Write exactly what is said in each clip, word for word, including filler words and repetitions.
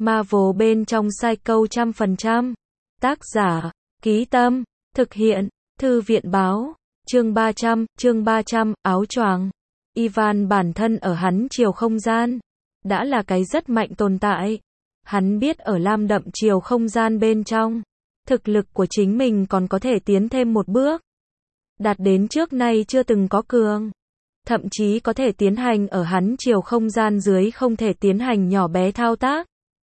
Marvel bên trong Psycho trăm phần trăm. Tác giả, Ký Tâm, thực hiện, Thư viện báo, chương ba trăm, chương ba trăm, áo choàng. Ivan bản thân ở hắn chiều không gian, đã là cái rất mạnh tồn tại. Hắn biết ở lam đậm chiều không gian bên trong, thực lực của chính mình còn có thể tiến thêm một bước. Đạt đến trước nay chưa từng có cường. Thậm chí có thể tiến hành ở hắn chiều không gian dưới không thể tiến hành nhỏ bé thao tác.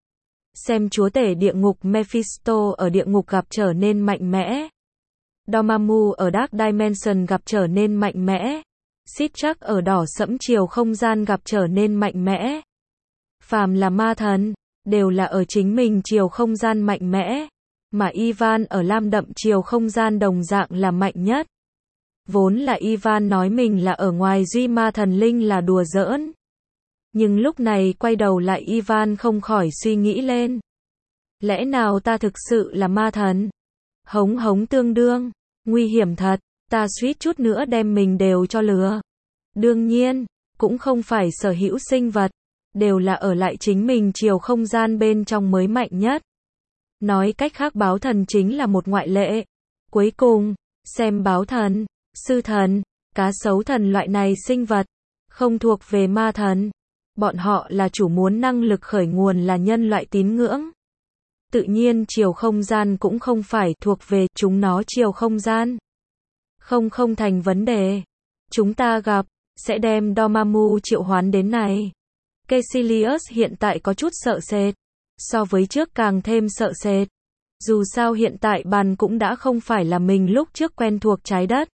Xem chúa tể địa ngục Mephisto ở địa ngục gặp trở nên mạnh mẽ. Dormammu ở Dark Dimension gặp trở nên mạnh mẽ. Sidrak ở đỏ sẫm chiều không gian gặp trở nên mạnh mẽ. Phàm là ma thần, đều là ở chính mình chiều không gian mạnh mẽ. Mà Ivan ở lam đậm chiều không gian đồng dạng là mạnh nhất. Vốn là Ivan nói mình là ở ngoài duy ma thần linh là đùa giỡn. Nhưng lúc này quay đầu lại Ivan không khỏi suy nghĩ lên. Lẽ nào ta thực sự là ma thần? Hống hống tương đương, nguy hiểm thật, ta suýt chút nữa đem mình đều cho lừa. Đương nhiên, cũng không phải sở hữu sinh vật, đều là ở lại chính mình chiều không gian bên trong mới mạnh nhất. Nói cách khác báo thần chính là một ngoại lệ. Cuối cùng, xem báo thần, sư thần, cá sấu thần loại này sinh vật, không thuộc về ma thần. Bọn họ là chủ muốn năng lực khởi nguồn là nhân loại tín ngưỡng. Tự nhiên chiều không gian cũng không phải thuộc về chúng nó chiều không gian. Không không thành vấn đề. Chúng ta gặp, sẽ đem Dormammu triệu hoán đến này. Caecilius hiện tại có chút sợ sệt. So với trước càng thêm sợ sệt. Dù sao hiện tại bàn cũng đã không phải là mình lúc trước quen thuộc trái đất.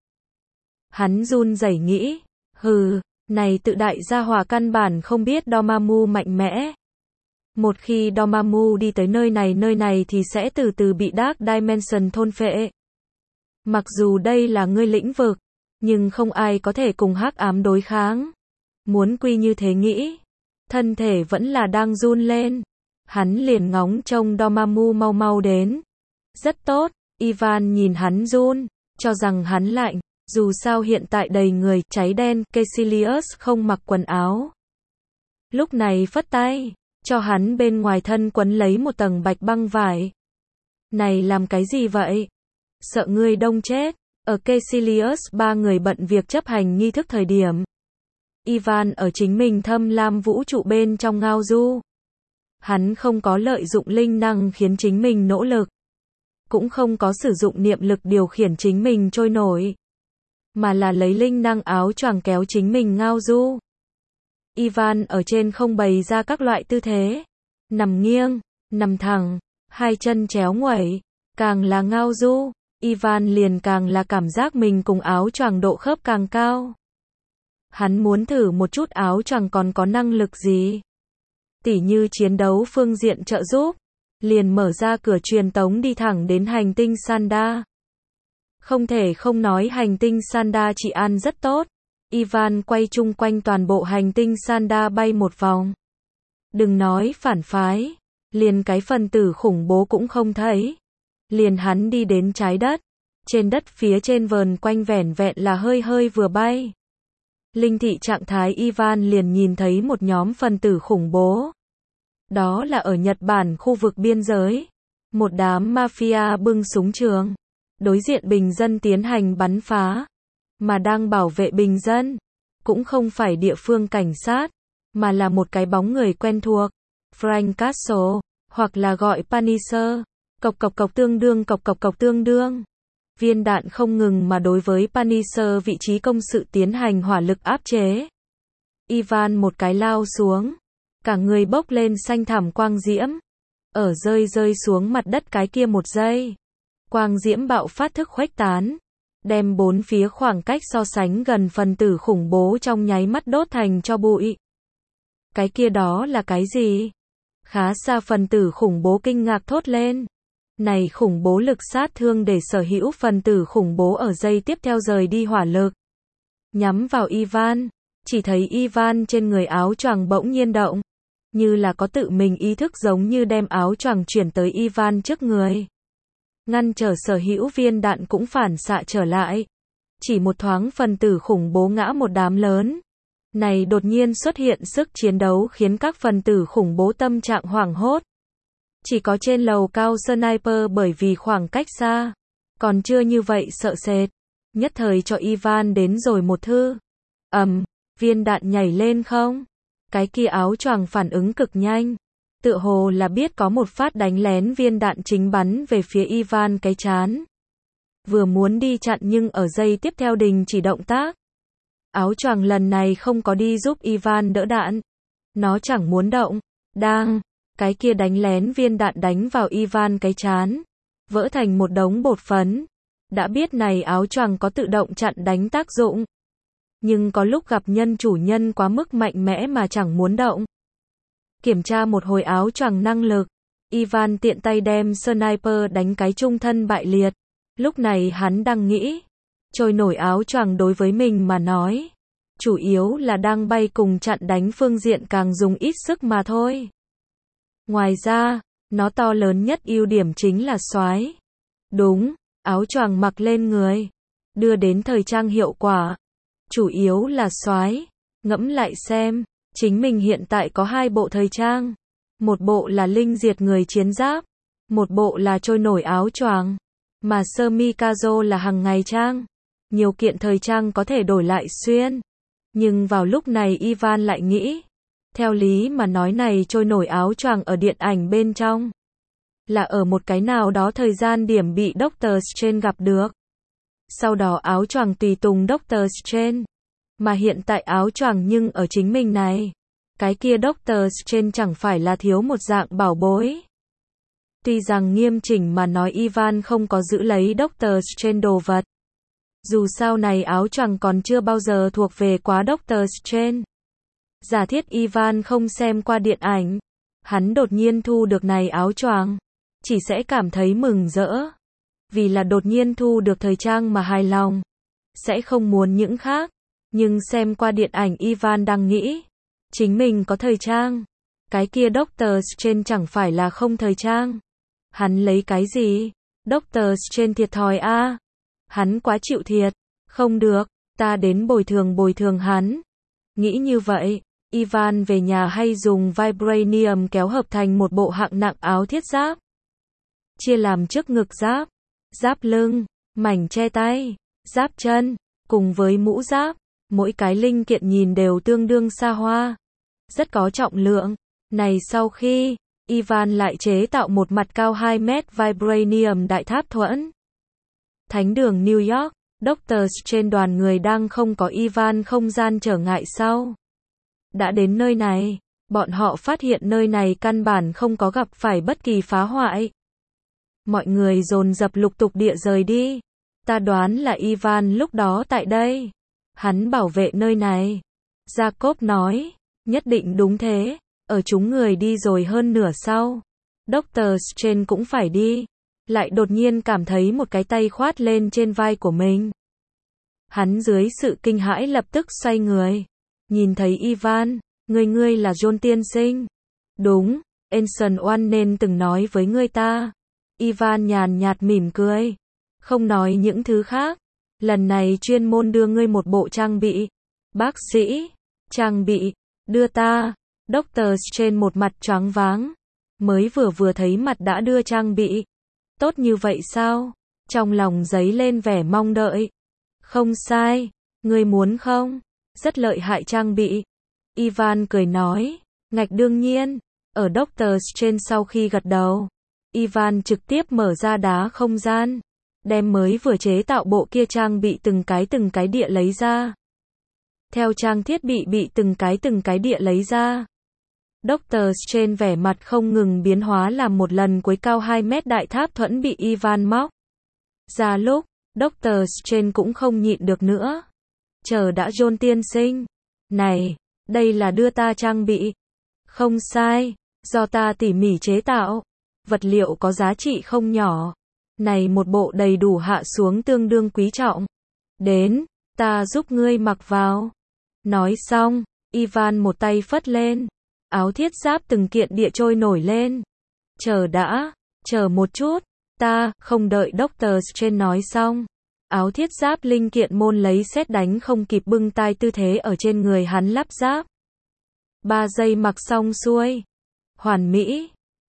Hắn run rẩy nghĩ, hừ, này tự đại gia hỏa căn bản không biết Dormammu mạnh mẽ. Một khi Dormammu đi tới nơi này nơi này thì sẽ từ từ bị Dark Dimension thôn phệ. Mặc dù đây là ngươi lĩnh vực, nhưng không ai có thể cùng hắc ám đối kháng. Muốn quy như thế nghĩ, thân thể vẫn là đang run lên. Hắn liền ngóng trông Dormammu mau mau đến. Rất tốt, Ivan nhìn hắn run, cho rằng hắn lạnh. Dù sao hiện tại đầy người cháy đen, Caecilius không mặc quần áo. Lúc này phất tay, cho hắn bên ngoài thân quấn lấy một tầng bạch băng vải. Này làm cái gì vậy? Sợ ngươi đông chết. Ở Caecilius ba người bận việc chấp hành nghi thức thời điểm. Ivan ở chính mình thâm lam vũ trụ bên trong ngao du. Hắn không có lợi dụng linh năng khiến chính mình nỗ lực. Cũng không có sử dụng niệm lực điều khiển chính mình trôi nổi. Mà là lấy linh năng áo choàng kéo chính mình ngao du. Ivan ở trên không bày ra các loại tư thế. Nằm nghiêng, nằm thẳng, hai chân chéo nguẩy. Càng là ngao du, Ivan liền càng là cảm giác mình cùng áo choàng độ khớp càng cao. Hắn muốn thử một chút áo choàng còn có năng lực gì. Tỉ như chiến đấu phương diện trợ giúp. Liền mở ra cửa truyền tống đi thẳng đến hành tinh Sanda. Không thể không nói hành tinh Sanda trị an rất tốt. Ivan quay chung quanh toàn bộ hành tinh Sanda bay một vòng. Đừng nói phản phái. Liền cái phần tử khủng bố cũng không thấy. Liền hắn đi đến trái đất. Trên đất phía trên vờn quanh vẻn vẹn là hơi hơi vừa bay. Linh thị trạng thái Ivan liền nhìn thấy một nhóm phần tử khủng bố. Đó là ở Nhật Bản khu vực biên giới. Một đám mafia bưng súng trường. Đối diện bình dân tiến hành bắn phá. Mà đang bảo vệ bình dân. Cũng không phải địa phương cảnh sát. Mà là một cái bóng người quen thuộc. Frank Castle. Hoặc là gọi Punisher. Cộc cộc cộc tương đương cộc cộc cộc tương đương. Viên đạn không ngừng mà đối với Punisher vị trí công sự tiến hành hỏa lực áp chế. Ivan một cái lao xuống. Cả người bốc lên xanh thảm quang diễm. Ở rơi rơi xuống mặt đất cái kia một giây. Quang diễm bạo phát thức khuếch tán. Đem bốn phía khoảng cách so sánh gần phần tử khủng bố trong nháy mắt đốt thành cho bụi. Cái kia đó là cái gì? Khá xa phần tử khủng bố kinh ngạc thốt lên. Này khủng bố lực sát thương để sở hữu phần tử khủng bố ở giây tiếp theo rời đi hỏa lực. Nhắm vào Ivan. Chỉ thấy Ivan trên người áo choàng bỗng nhiên động. Như là có tự mình ý thức giống như đem áo choàng chuyển tới Ivan trước người. Ngăn trở sở hữu viên đạn cũng phản xạ trở lại. Chỉ một thoáng phần tử khủng bố ngã một đám lớn. Này đột nhiên xuất hiện sức chiến đấu khiến các phần tử khủng bố tâm trạng hoảng hốt. Chỉ có trên lầu cao sniper bởi vì khoảng cách xa. Còn chưa như vậy sợ sệt. Nhất thời cho Ivan đến rồi một thư. ầm, um, viên đạn nhảy lên không? Cái kia áo choàng phản ứng cực nhanh. Tựa hồ là biết có một phát đánh lén viên đạn chính bắn về phía Ivan cái trán. Vừa muốn đi chặn nhưng ở giây tiếp theo đình chỉ động tác. Áo choàng lần này không có đi giúp Ivan đỡ đạn. Nó chẳng muốn động. Đang, cái kia đánh lén viên đạn đánh vào Ivan cái trán. Vỡ thành một đống bột phấn. Đã biết này áo choàng có tự động chặn đánh tác dụng. Nhưng có lúc gặp nhân chủ nhân quá mức mạnh mẽ mà chẳng muốn động. Kiểm tra một hồi áo choàng năng lực. Ivan tiện tay đem sniper đánh cái trung thân bại liệt. Lúc này hắn đang nghĩ. Trôi nổi áo choàng đối với mình mà nói. Chủ yếu là đang bay cùng chặn đánh phương diện càng dùng ít sức mà thôi. Ngoài ra, nó to lớn nhất ưu điểm chính là xoái. Đúng, áo choàng mặc lên người. Đưa đến thời trang hiệu quả. Chủ yếu là xoái. Ngẫm lại xem. Chính mình hiện tại có hai bộ thời trang. Một bộ là linh diệt người chiến giáp. Một bộ là trôi nổi áo choàng. Mà sơ mi casual là hàng ngày trang. Nhiều kiện thời trang có thể đổi lại xuyên. Nhưng vào lúc này Ivan lại nghĩ. Theo lý mà nói này trôi nổi áo choàng ở điện ảnh bên trong. Là ở một cái nào đó thời gian điểm bị Doctor Strange gặp được. Sau đó áo choàng tùy tùng Doctor Strange. Mà hiện tại áo choàng nhưng ở chính mình này. Cái kia Doctor Strange chẳng phải là thiếu một dạng bảo bối. Tuy rằng nghiêm chỉnh mà nói Ivan không có giữ lấy Doctor Strange đồ vật. Dù sao này áo choàng còn chưa bao giờ thuộc về quá Doctor Strange. Giả thiết Ivan không xem qua điện ảnh. Hắn đột nhiên thu được này áo choàng. Chỉ sẽ cảm thấy mừng rỡ. Vì là đột nhiên thu được thời trang mà hài lòng. Sẽ không muốn những khác. Nhưng xem qua điện ảnh Ivan đang nghĩ. Chính mình có thời trang. Cái kia Doctor Strange chẳng phải là không thời trang. Hắn lấy cái gì? Doctor Strange thiệt thòi a. À? Hắn quá chịu thiệt. Không được, ta đến bồi thường bồi thường hắn. Nghĩ như vậy, Ivan về nhà hay dùng vibranium kéo hợp thành một bộ hạng nặng áo thiết giáp. Chia làm trước ngực giáp, giáp lưng, mảnh che tay, giáp chân, cùng với mũ giáp. Mỗi cái linh kiện nhìn đều tương đương xa hoa. Rất có trọng lượng. Này sau khi, Ivan lại chế tạo một mặt cao hai mét vibranium đại tháp thuẫn. Thánh đường New York, Doctor Strange đoàn người đang không có Ivan không gian trở ngại sau. Đã đến nơi này, bọn họ phát hiện nơi này căn bản không có gặp phải bất kỳ phá hoại. Mọi người dồn dập lục tục địa rời đi. Ta đoán là Ivan lúc đó tại đây. Hắn bảo vệ nơi này. Jacob nói, nhất định đúng thế. Ở chúng người đi rồi hơn nửa sau. Doctor Strange cũng phải đi. Lại đột nhiên cảm thấy một cái tay khoát lên trên vai của mình. Hắn dưới sự kinh hãi lập tức xoay người. Nhìn thấy Ivan, ngươi ngươi là John tiên sinh. Đúng, Anson One nên từng nói với ngươi ta. Ivan nhàn nhạt mỉm cười. Không nói những thứ khác. Lần này chuyên môn đưa ngươi một bộ trang bị. Bác sĩ, trang bị, đưa ta. Doctor Strange một mặt choáng váng. Mới vừa vừa thấy mặt đã đưa trang bị. Tốt như vậy sao? Trong lòng dấy lên vẻ mong đợi. Không sai, ngươi muốn không? Rất lợi hại trang bị. Ivan cười nói, ngạch đương nhiên. Ở Doctor Strange sau khi gật đầu, Ivan trực tiếp mở ra đá không gian. Đem mới vừa chế tạo bộ kia trang bị từng cái từng cái địa lấy ra. Theo trang thiết bị bị từng cái từng cái địa lấy ra. Doctor Strange vẻ mặt không ngừng biến hóa làm một lần cuối cao hai mét đại tháp thuẫn bị Ivan móc ra lúc, Doctor Strange cũng không nhịn được nữa. Chờ đã John tiên sinh. Này, đây là đưa ta trang bị. Không sai, do ta tỉ mỉ chế tạo. Vật liệu có giá trị không nhỏ. Này một bộ đầy đủ hạ xuống tương đương quý trọng. Đến, ta giúp ngươi mặc vào. Nói xong, Ivan một tay phất lên. Áo thiết giáp từng kiện địa trôi nổi lên. Chờ đã, chờ một chút. Ta, không đợi Doctor Strange nói xong. Áo thiết giáp linh kiện môn lấy sét đánh không kịp bưng tai tư thế ở trên người hắn lắp ráp. Ba giây mặc xong xuôi. Hoàn mỹ.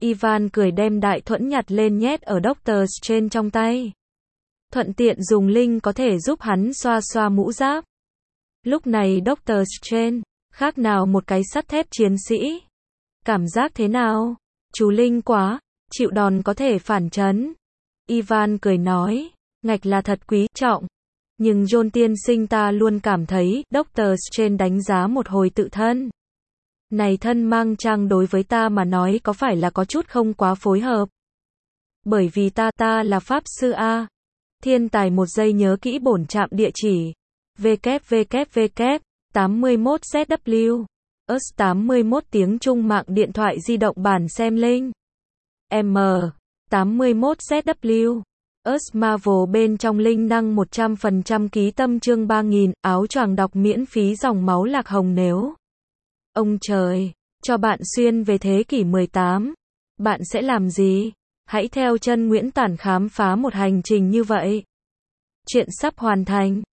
Ivan cười đem đại thuẫn nhặt lên nhét ở Doctor Strange trong tay. Thuận tiện dùng linh có thể giúp hắn xoa xoa mũ giáp. Lúc này Doctor Strange, khác nào một cái sắt thép chiến sĩ. Cảm giác thế nào? Chú linh quá, chịu đòn có thể phản chấn. Ivan cười nói, ngạch là thật quý trọng. Nhưng John tiên sinh ta luôn cảm thấy, Doctor Strange đánh giá một hồi tự thân. Này thân mang trang đối với ta mà nói có phải là có chút không quá phối hợp. Bởi vì ta ta là Pháp Sư A. Thiên tài một giây nhớ kỹ bổn trạm địa chỉ. www tám mươi mốt Z W. Us tám mươi mốt tiếng Trung mạng điện thoại di động bản xem link. M. tám mươi mốt Z W. Us Marvel bên trong linh năng một trăm phần trăm ký tâm chương ba nghìn, áo choàng đọc miễn phí dòng máu lạc hồng nếu. Ông trời, cho bạn xuyên về thế kỷ mười tám. Bạn sẽ làm gì? Hãy theo chân Nguyễn Tản khám phá một hành trình như vậy. Chuyện sắp hoàn thành.